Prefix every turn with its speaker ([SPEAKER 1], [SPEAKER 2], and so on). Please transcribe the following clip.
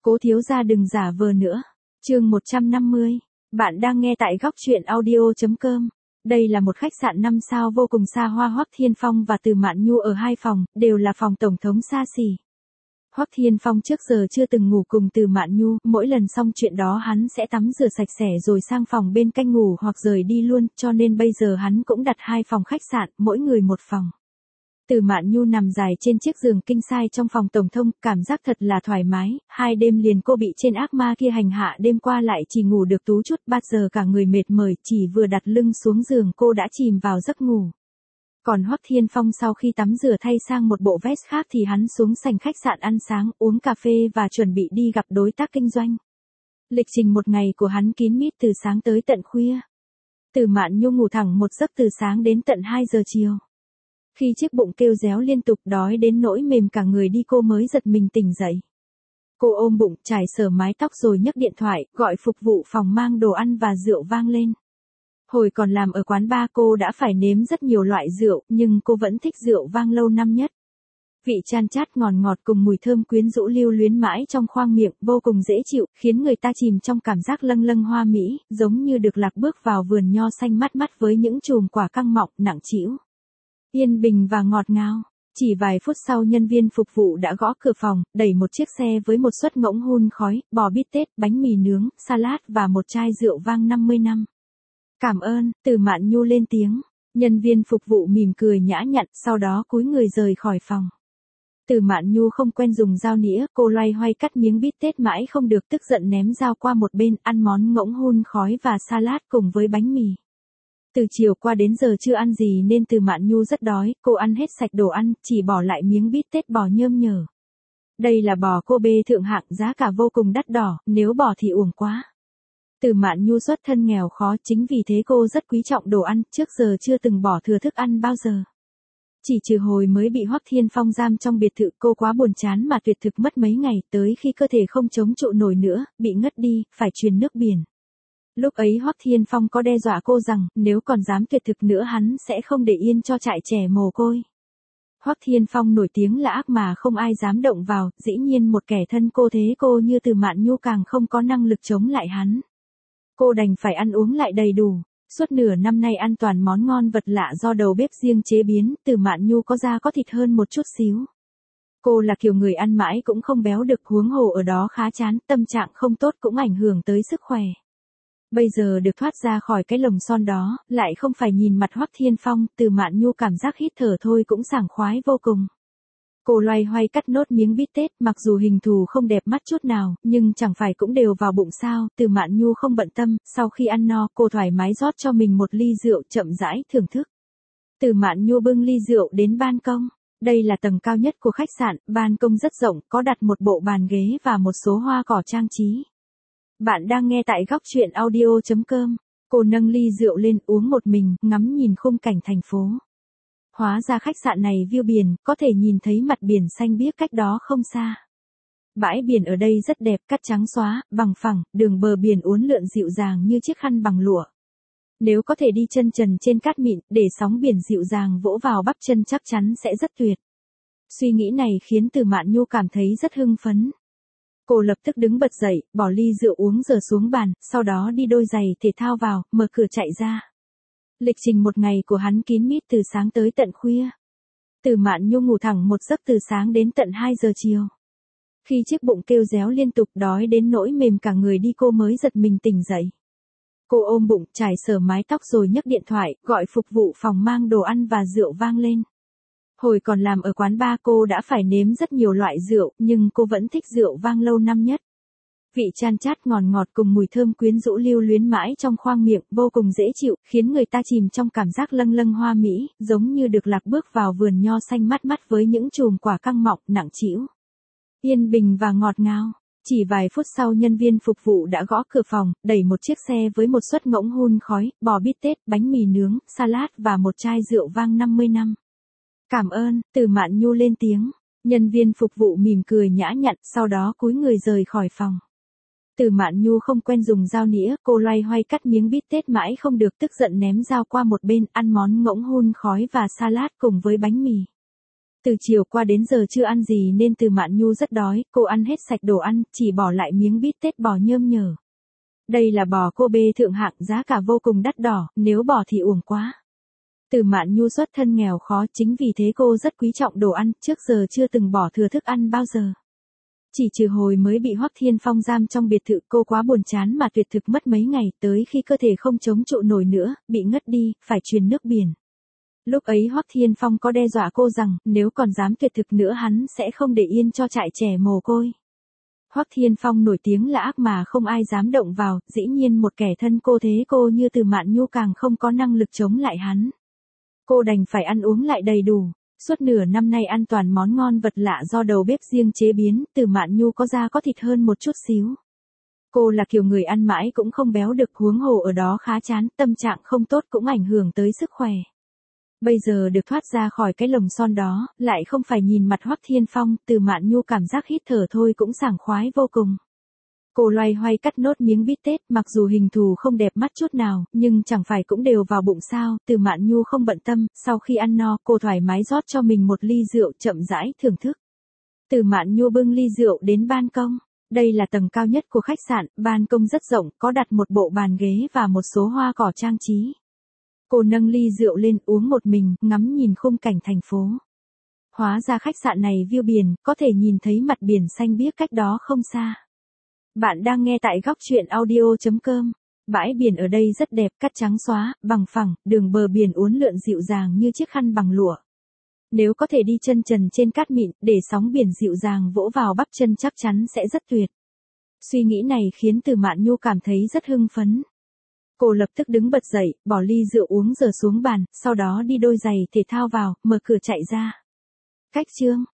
[SPEAKER 1] Cố thiếu gia đừng giả vờ nữa. Chương 150. Bạn đang nghe tại góc truyện audio.com. Đây là một khách sạn 5 sao vô cùng xa hoa. Hoắc Thiên Phong và Từ Mạn Nhu ở 2 phòng, đều là phòng tổng thống xa xỉ. Hoắc Thiên Phong trước giờ chưa từng ngủ cùng Từ Mạn Nhu, mỗi lần xong chuyện đó hắn sẽ tắm rửa sạch sẽ rồi sang phòng bên cạnh ngủ hoặc rời đi luôn, cho nên bây giờ hắn cũng đặt 2 phòng khách sạn, mỗi người một phòng. Từ Mạn Nhu nằm dài trên chiếc giường king size trong phòng tổng thống, cảm giác thật là thoải mái, 2 đêm liền cô bị trên ác ma kia hành hạ, đêm qua lại chỉ ngủ được tú chút, bát giờ cả người mệt mỏi, chỉ vừa đặt lưng xuống giường cô đã chìm vào giấc ngủ. Còn Hoắc Thiên Phong sau khi tắm rửa thay sang một bộ vest khác thì hắn xuống sảnh khách sạn ăn sáng, uống cà phê và chuẩn bị đi gặp đối tác kinh doanh. Lịch trình một ngày của hắn kín mít từ sáng tới tận khuya. Từ Mạn Nhu ngủ thẳng một giấc từ sáng đến tận 2 giờ chiều. Khi chiếc bụng kêu réo liên tục đói đến nỗi mềm cả người đi cô mới giật mình tỉnh dậy. Cô ôm bụng, trải sờ mái tóc rồi nhấc điện thoại, gọi phục vụ phòng mang đồ ăn và rượu vang lên. Hồi còn làm ở quán bar cô đã phải nếm rất nhiều loại rượu, nhưng cô vẫn thích rượu vang lâu năm nhất. Vị chan chát ngọt ngọt cùng mùi thơm quyến rũ lưu luyến mãi trong khoang miệng, vô cùng dễ chịu, khiến người ta chìm trong cảm giác lâng lâng hoa mỹ, giống như được lạc bước vào vườn nho xanh mát mắt với những chùm quả căng mọng nặng trĩu. Yên bình và ngọt ngào. Chỉ vài phút sau nhân viên phục vụ đã gõ cửa phòng, đẩy một chiếc xe với một suất ngỗng hun khói, bò bít tết, bánh mì nướng, salad và một chai rượu vang 50 năm. Cảm ơn, Từ Mạn Nhu lên tiếng. Nhân viên phục vụ mỉm cười nhã nhặn, sau đó cúi người rời khỏi phòng. Từ Mạn Nhu không quen dùng dao nĩa, cô loay hoay cắt miếng bít tết mãi không được, tức giận ném dao qua một bên, ăn món ngỗng hun khói và salad cùng với bánh mì. Từ chiều qua đến giờ chưa ăn gì nên Từ Mạn Nhu rất đói, cô ăn hết sạch đồ ăn, chỉ bỏ lại miếng bít tết bò nhơm nhở. Đây là bò Kobe thượng hạng, giá cả vô cùng đắt đỏ, nếu bỏ thì uổng quá. Từ Mạn Nhu xuất thân nghèo khó, chính vì thế cô rất quý trọng đồ ăn, trước giờ chưa từng bỏ thừa thức ăn bao giờ. Chỉ trừ hồi mới bị Hoắc Thiên Phong giam trong biệt thự, cô quá buồn chán mà tuyệt thực mất mấy ngày, tới khi cơ thể không chống trụ nổi nữa, bị ngất đi, phải truyền nước biển. Lúc ấy Hoắc Thiên Phong có đe dọa cô rằng, nếu còn dám tuyệt thực nữa hắn sẽ không để yên cho trại trẻ mồ côi. Hoắc Thiên Phong nổi tiếng là ác mà không ai dám động vào, dĩ nhiên một kẻ thân cô thế cô như Từ Mạn Nhu càng không có năng lực chống lại hắn. Cô đành phải ăn uống lại đầy đủ. Suốt nửa năm nay ăn toàn món ngon vật lạ do đầu bếp riêng chế biến, Từ Mạn Nhu có da có thịt hơn một chút xíu. Cô là kiểu người ăn mãi cũng không béo được, huống hồ ở đó khá chán, tâm trạng không tốt cũng ảnh hưởng tới sức khỏe. Bây giờ được thoát ra khỏi cái lồng son đó, lại không phải nhìn mặt Hoắc Thiên Phong, Từ Mạn Nhu cảm giác hít thở thôi cũng sảng khoái vô cùng. Cô loay hoay cắt nốt miếng bít tết, mặc dù hình thù không đẹp mắt chút nào, nhưng chẳng phải cũng đều vào bụng sao, Từ Mạn Nhu không bận tâm, sau khi ăn no, cô thoải mái rót cho mình một ly rượu chậm rãi thưởng thức. Từ Mạn Nhu bưng ly rượu đến ban công. Đây là tầng cao nhất của khách sạn, ban công rất rộng, có đặt một bộ bàn ghế và một số hoa cỏ trang trí. Bạn đang nghe tại góc truyện audio.com. Cô nâng ly rượu lên uống một mình, ngắm nhìn khung cảnh thành phố. Hóa ra khách sạn này view biển, có thể nhìn thấy mặt biển xanh biếc cách đó không xa. Bãi biển ở đây rất đẹp, cát trắng xóa, bằng phẳng, đường bờ biển uốn lượn dịu dàng như chiếc khăn bằng lụa. Nếu có thể đi chân trần trên cát mịn, để sóng biển dịu dàng vỗ vào bắp chân chắc chắn sẽ rất tuyệt. Suy nghĩ này khiến Từ Mạn Nhu cảm thấy rất hưng phấn. Cô lập tức đứng bật dậy, bỏ ly rượu uống giờ xuống bàn, sau đó đi đôi giày thể thao vào, mở cửa chạy ra. Lịch trình một ngày của hắn kín mít từ sáng tới tận khuya. Từ Mạn Nhu ngủ thẳng một giấc từ sáng đến tận 2 giờ chiều. Khi chiếc bụng kêu réo liên tục đói đến nỗi mềm cả người đi cô mới giật mình tỉnh dậy. Cô ôm bụng, trải sờ mái tóc rồi nhấc điện thoại, gọi phục vụ phòng mang đồ ăn và rượu vang lên. Hồi còn làm ở quán bar cô đã phải nếm rất nhiều loại rượu, nhưng cô vẫn thích rượu vang lâu năm nhất. Vị chan chát ngọt ngọt cùng mùi thơm quyến rũ lưu luyến mãi trong khoang miệng, vô cùng dễ chịu, khiến người ta chìm trong cảm giác lâng lâng hoa mỹ, giống như được lạc bước vào vườn nho xanh mát mắt với những chùm quả căng mọng nặng trĩu. Yên bình và ngọt ngào. Chỉ vài phút sau nhân viên phục vụ đã gõ cửa phòng, đẩy một chiếc xe với một suất ngỗng hun khói, bò bít tết, bánh mì nướng, salad và một chai rượu vang 50 năm. Cảm ơn, Từ Mạn Nhu lên tiếng. Nhân viên phục vụ mỉm cười nhã nhặn, sau đó cúi người rời khỏi phòng. Từ Mạn Nhu không quen dùng dao nĩa, cô loay hoay cắt miếng bít tết mãi không được, tức giận ném dao qua một bên, ăn món ngỗng hun khói và salad cùng với bánh mì. Từ chiều qua đến giờ chưa ăn gì nên Từ Mạn Nhu rất đói, cô ăn hết sạch đồ ăn, chỉ bỏ lại miếng bít tết bò nhơm nhở. Đây là bò Kobe thượng hạng, giá cả vô cùng đắt đỏ, nếu bỏ thì uổng quá. Từ Mạn Nhu xuất thân nghèo khó, chính vì thế cô rất quý trọng đồ ăn, trước giờ chưa từng bỏ thừa thức ăn bao giờ. Chỉ trừ hồi mới bị Hoắc Thiên Phong giam trong biệt thự, cô quá buồn chán mà tuyệt thực mất mấy ngày, tới khi cơ thể không chống trụ nổi nữa, bị ngất đi, phải truyền nước biển. Lúc ấy Hoắc Thiên Phong có đe dọa cô rằng, nếu còn dám tuyệt thực nữa hắn sẽ không để yên cho trại trẻ mồ côi. Hoắc Thiên Phong nổi tiếng là ác mà không ai dám động vào, dĩ nhiên một kẻ thân cô thế cô như Từ Mạn Nhu càng không có năng lực chống lại hắn. Cô đành phải ăn uống lại đầy đủ. Suốt nửa năm nay ăn toàn món ngon vật lạ do đầu bếp riêng chế biến, Từ Mạn Nhu có da có thịt hơn một chút xíu. Cô là kiểu người ăn mãi cũng không béo được, huống hồ ở đó khá chán, tâm trạng không tốt cũng ảnh hưởng tới sức khỏe. Bây giờ được thoát ra khỏi cái lồng son đó, lại không phải nhìn mặt Hoắc Thiên Phong, Từ Mạn Nhu cảm giác hít thở thôi cũng sảng khoái vô cùng. Cô loay hoay cắt nốt miếng bít tết, mặc dù hình thù không đẹp mắt chút nào, nhưng chẳng phải cũng đều vào bụng sao, Từ Mạn Nhu không bận tâm, sau khi ăn no, cô thoải mái rót cho mình một ly rượu chậm rãi thưởng thức. Từ Mạn Nhu bưng ly rượu đến ban công. Đây là tầng cao nhất của khách sạn, ban công rất rộng, có đặt một bộ bàn ghế và một số hoa cỏ trang trí. Cô nâng ly rượu lên uống một mình, ngắm nhìn khung cảnh thành phố. Hóa ra khách sạn này view biển, có thể nhìn thấy mặt biển xanh biếc cách đó không xa. Bạn đang nghe tại góc truyện audio.com. Bãi biển ở đây rất đẹp, cát trắng xóa, bằng phẳng, đường bờ biển uốn lượn dịu dàng như chiếc khăn bằng lụa. Nếu có thể đi chân trần trên cát mịn, để sóng biển dịu dàng vỗ vào bắp chân chắc chắn sẽ rất tuyệt. Suy nghĩ này khiến Từ Mạn Nhu cảm thấy rất hưng phấn. Cô lập tức đứng bật dậy, bỏ ly rượu uống giờ xuống bàn, sau đó đi đôi giày thể thao vào, mở cửa chạy ra. Cách chương